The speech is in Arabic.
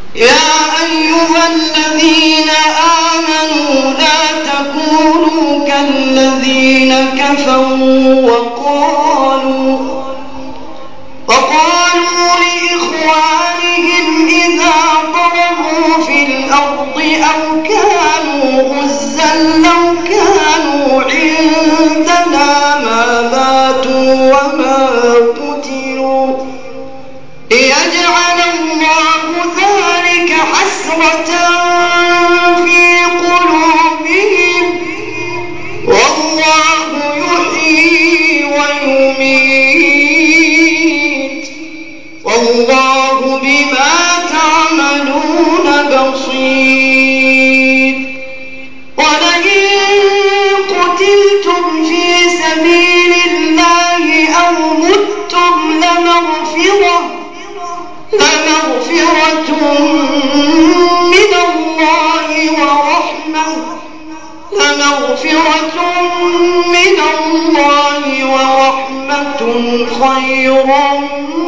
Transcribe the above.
يا أيها الذين آمنوا لا تكونوا كالذين كفروا وقالوا لإخوانهم إذا ضربوا في الأرض أو كانوا غزا لو كانوا عندنا ما ماتوا وما قتلوا ليجعل الله ذلك حسرة في قلوبهم والله يحيي ويميت والله بما تعملون بصير ولئن قتلتم في سبيل الله أو متم لمغفرة من الله ورحمة خير